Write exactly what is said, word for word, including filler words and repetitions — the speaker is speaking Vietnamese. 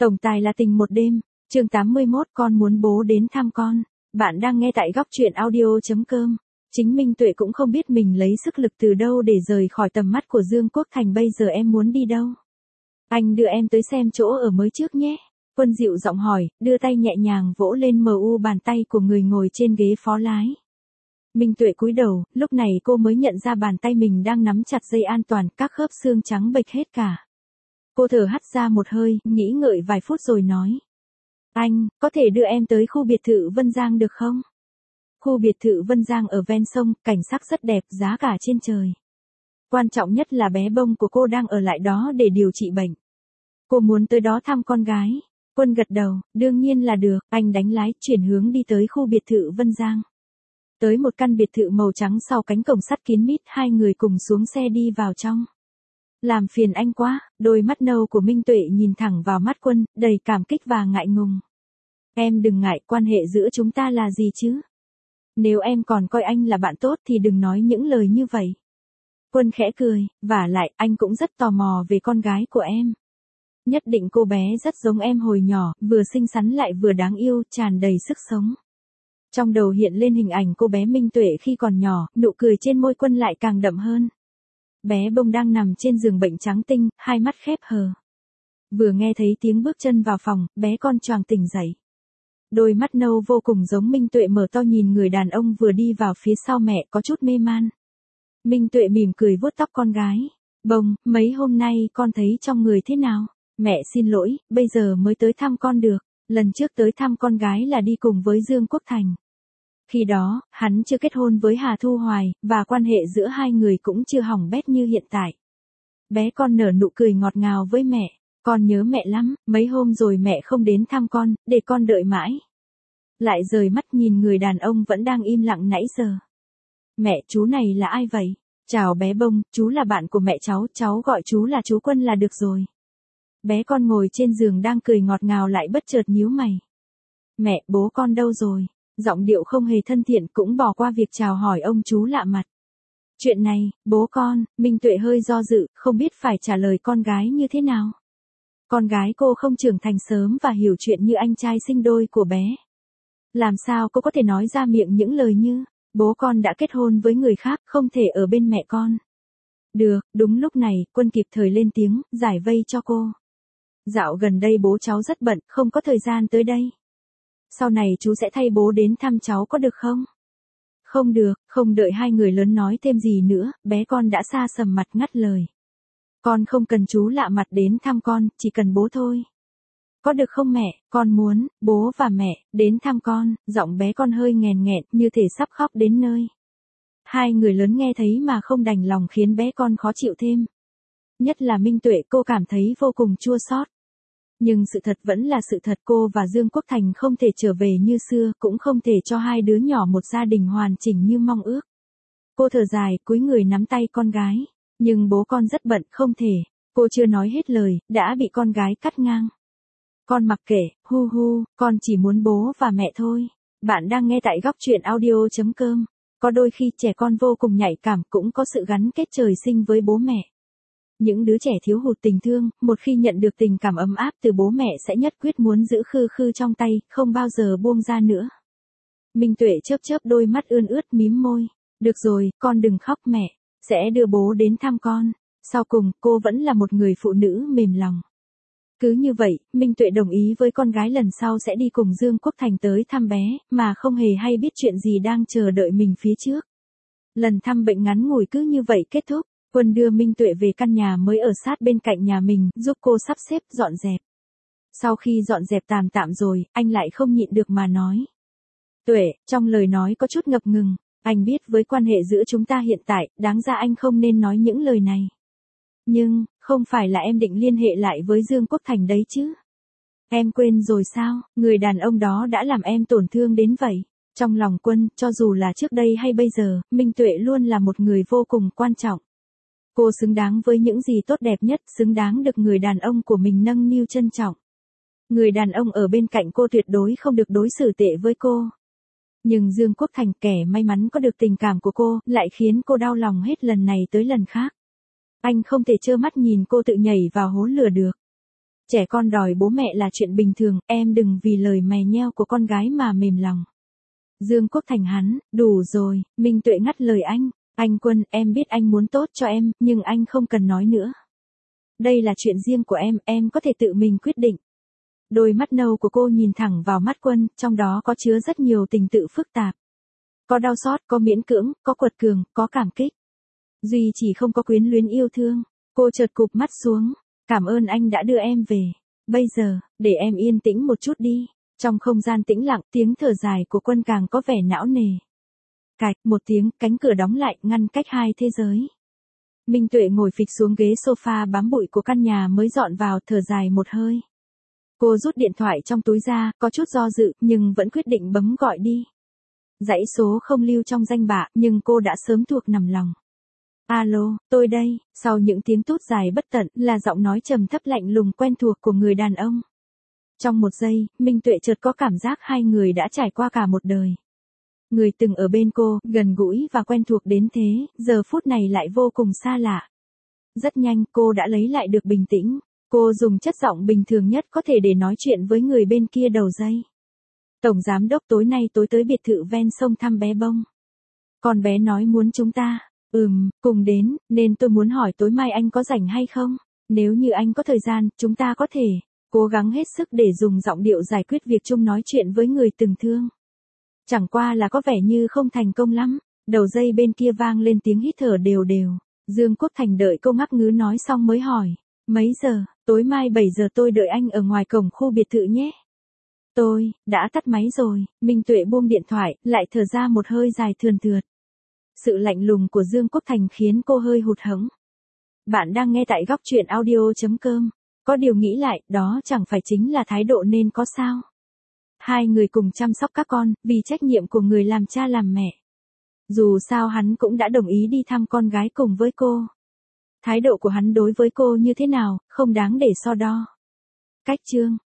Tổng tài là tình một đêm, chương tám mươi mốt con muốn bố đến thăm con. Bạn đang nghe tại góc truyện audio chấm com. Chính Minh Tuệ cũng không biết mình lấy sức lực từ đâu để rời khỏi tầm mắt của Dương Quốc Thành. Bây giờ em muốn đi đâu? Anh đưa em tới xem chỗ ở mới trước nhé. Quân dịu giọng hỏi, đưa tay nhẹ nhàng vỗ lên mờ u bàn tay của người ngồi trên ghế phó lái. Minh Tuệ cúi đầu, lúc này cô mới nhận ra bàn tay mình đang nắm chặt dây an toàn, các khớp xương trắng bệch hết cả. Cô thở hắt ra một hơi, nghĩ ngợi vài phút rồi nói. Anh, có thể đưa em tới khu biệt thự Vân Giang được không? Khu biệt thự Vân Giang ở ven sông, cảnh sắc rất đẹp, giá cả trên trời. Quan trọng nhất là bé bông của cô đang ở lại đó để điều trị bệnh. Cô muốn tới đó thăm con gái. Quân gật đầu, đương nhiên là được, anh đánh lái, chuyển hướng đi tới khu biệt thự Vân Giang. Tới một căn biệt thự màu trắng sau cánh cổng sắt kín mít, hai người cùng xuống xe đi vào trong. Làm phiền anh quá, đôi mắt nâu của Minh Tuệ nhìn thẳng vào mắt Quân, đầy cảm kích và ngại ngùng. Em đừng ngại, quan hệ giữa chúng ta là gì chứ? Nếu em còn coi anh là bạn tốt thì đừng nói những lời như vậy. Quân khẽ cười, vả lại, anh cũng rất tò mò về con gái của em. Nhất định cô bé rất giống em hồi nhỏ, vừa xinh xắn lại vừa đáng yêu, tràn đầy sức sống. Trong đầu hiện lên hình ảnh cô bé Minh Tuệ khi còn nhỏ, nụ cười trên môi Quân lại càng đậm hơn. Bé bông đang nằm trên giường bệnh trắng tinh, hai mắt khép hờ. Vừa nghe thấy tiếng bước chân vào phòng, bé con choàng tỉnh dậy. Đôi mắt nâu vô cùng giống Minh Tuệ mở to nhìn người đàn ông vừa đi vào phía sau mẹ, có chút mê man. Minh Tuệ mỉm cười vuốt tóc con gái. Bông, mấy hôm nay con thấy trong người thế nào? Mẹ xin lỗi, bây giờ mới tới thăm con được. Lần trước tới thăm con gái là đi cùng với Dương Quốc Thành. Khi đó, hắn chưa kết hôn với Hà Thu Hoài, và quan hệ giữa hai người cũng chưa hỏng bét như hiện tại. Bé con nở nụ cười ngọt ngào với mẹ. Con nhớ mẹ lắm, mấy hôm rồi mẹ không đến thăm con, để con đợi mãi. Lại rời mắt nhìn người đàn ông vẫn đang im lặng nãy giờ. Mẹ, chú này là ai vậy? Chào bé bông, chú là bạn của mẹ cháu, cháu gọi chú là chú Quân là được rồi. Bé con ngồi trên giường đang cười ngọt ngào lại bất chợt nhíu mày. Mẹ, bố con đâu rồi? Giọng điệu không hề thân thiện, cũng bỏ qua việc chào hỏi ông chú lạ mặt. Chuyện này, bố con, Minh Tuệ hơi do dự, không biết phải trả lời con gái như thế nào. Con gái cô không trưởng thành sớm và hiểu chuyện như anh trai sinh đôi của bé. Làm sao cô có thể nói ra miệng những lời như, bố con đã kết hôn với người khác, không thể ở bên mẹ con. Được, đúng lúc này, Quân kịp thời lên tiếng, giải vây cho cô. Dạo gần đây bố cháu rất bận, không có thời gian tới đây. Sau này chú sẽ thay bố đến thăm cháu có được không? Không được, không đợi hai người lớn nói thêm gì nữa, bé con đã xa sầm mặt ngắt lời. Con không cần chú lạ mặt đến thăm con, chỉ cần bố thôi. Có được không mẹ, con muốn, bố và mẹ, đến thăm con, giọng bé con hơi nghèn nghẹn, như thể sắp khóc đến nơi. Hai người lớn nghe thấy mà không đành lòng khiến bé con khó chịu thêm. Nhất là Minh Tuệ, cô cảm thấy vô cùng chua xót. Nhưng sự thật vẫn là sự thật, cô và Dương Quốc Thành không thể trở về như xưa, cũng không thể cho hai đứa nhỏ một gia đình hoàn chỉnh như mong ước. Cô thở dài, cúi người nắm tay con gái. Nhưng bố con rất bận, không thể. Cô chưa nói hết lời, đã bị con gái cắt ngang. Con mặc kệ, hu hu, con chỉ muốn bố và mẹ thôi. Bạn đang nghe tại góc truyện audio chấm com. Có đôi khi trẻ con vô cùng nhạy cảm, cũng có sự gắn kết trời sinh với bố mẹ. Những đứa trẻ thiếu hụt tình thương, một khi nhận được tình cảm ấm áp từ bố mẹ sẽ nhất quyết muốn giữ khư khư trong tay, không bao giờ buông ra nữa. Minh Tuệ chớp chớp đôi mắt ươn ướt mím môi. Được rồi, con đừng khóc mẹ. Sẽ đưa bố đến thăm con. Sau cùng, cô vẫn là một người phụ nữ mềm lòng. Cứ như vậy, Minh Tuệ đồng ý với con gái lần sau sẽ đi cùng Dương Quốc Thành tới thăm bé, mà không hề hay biết chuyện gì đang chờ đợi mình phía trước. Lần thăm bệnh ngắn ngủi cứ như vậy kết thúc. Quân đưa Minh Tuệ về căn nhà mới ở sát bên cạnh nhà mình, giúp cô sắp xếp dọn dẹp. Sau khi dọn dẹp tạm tạm rồi, anh lại không nhịn được mà nói. Tuệ, trong lời nói có chút ngập ngừng. Anh biết với quan hệ giữa chúng ta hiện tại, đáng ra anh không nên nói những lời này. Nhưng, không phải là em định liên hệ lại với Dương Quốc Thành đấy chứ? Em quên rồi sao, người đàn ông đó đã làm em tổn thương đến vậy. Trong lòng Quân, cho dù là trước đây hay bây giờ, Minh Tuệ luôn là một người vô cùng quan trọng. Cô xứng đáng với những gì tốt đẹp nhất, xứng đáng được người đàn ông của mình nâng niu trân trọng. Người đàn ông ở bên cạnh cô tuyệt đối không được đối xử tệ với cô. Nhưng Dương Quốc Thành, kẻ may mắn có được tình cảm của cô, lại khiến cô đau lòng hết lần này tới lần khác. Anh không thể trơ mắt nhìn cô tự nhảy vào hố lửa được. Trẻ con đòi bố mẹ là chuyện bình thường, em đừng vì lời mè nheo của con gái mà mềm lòng. Dương Quốc Thành hắn, đủ rồi, Minh Tuệ ngắt lời anh. Anh Quân, em biết anh muốn tốt cho em, nhưng anh không cần nói nữa. Đây là chuyện riêng của em, em có thể tự mình quyết định. Đôi mắt nâu của cô nhìn thẳng vào mắt Quân, trong đó có chứa rất nhiều tình tự phức tạp. Có đau xót, có miễn cưỡng, có quật cường, có cảm kích. Duy chỉ không có quyến luyến yêu thương. Cô chợt cụp mắt xuống. Cảm ơn anh đã đưa em về. Bây giờ, để em yên tĩnh một chút đi. Trong không gian tĩnh lặng, tiếng thở dài của Quân càng có vẻ não nề. Cạch, một tiếng, cánh cửa đóng lại, ngăn cách hai thế giới. Minh Tuệ ngồi phịch xuống ghế sofa bám bụi của căn nhà mới dọn vào, thở dài một hơi. Cô rút điện thoại trong túi ra, có chút do dự, nhưng vẫn quyết định bấm gọi đi. Dãy số không lưu trong danh bạ, nhưng cô đã sớm thuộc nằm lòng. Alo, tôi đây, sau những tiếng tút dài bất tận, là giọng nói trầm thấp lạnh lùng quen thuộc của người đàn ông. Trong một giây, Minh Tuệ chợt có cảm giác hai người đã trải qua cả một đời. Người từng ở bên cô, gần gũi và quen thuộc đến thế, giờ phút này lại vô cùng xa lạ. Rất nhanh, cô đã lấy lại được bình tĩnh. Cô dùng chất giọng bình thường nhất có thể để nói chuyện với người bên kia đầu dây. Tổng giám đốc tối nay tối tới biệt thự ven sông thăm bé Bông. Con bé nói muốn chúng ta, ừm, cùng đến, nên tôi muốn hỏi tối mai anh có rảnh hay không? Nếu như anh có thời gian, chúng ta có thể cố gắng hết sức để dùng giọng điệu giải quyết việc chung nói chuyện với người từng thương. Chẳng qua là có vẻ như không thành công lắm. Đầu dây bên kia vang lên tiếng hít thở đều đều. Dương Quốc Thành đợi cô ngắc ngứ nói xong mới hỏi. Mấy giờ? Tối mai bảy giờ tôi đợi anh ở ngoài cổng khu biệt thự nhé. Tôi, đã tắt máy rồi. Minh Tuệ buông điện thoại, lại thở ra một hơi dài thườn thượt. Sự lạnh lùng của Dương Quốc Thành khiến cô hơi hụt hẫng. Bạn đang nghe tại góc truyện audio chấm com. Có điều nghĩ lại, đó chẳng phải chính là thái độ nên có sao. Hai người cùng chăm sóc các con, vì trách nhiệm của người làm cha làm mẹ. Dù sao hắn cũng đã đồng ý đi thăm con gái cùng với cô. Thái độ của hắn đối với cô như thế nào, không đáng để so đo. Cách chương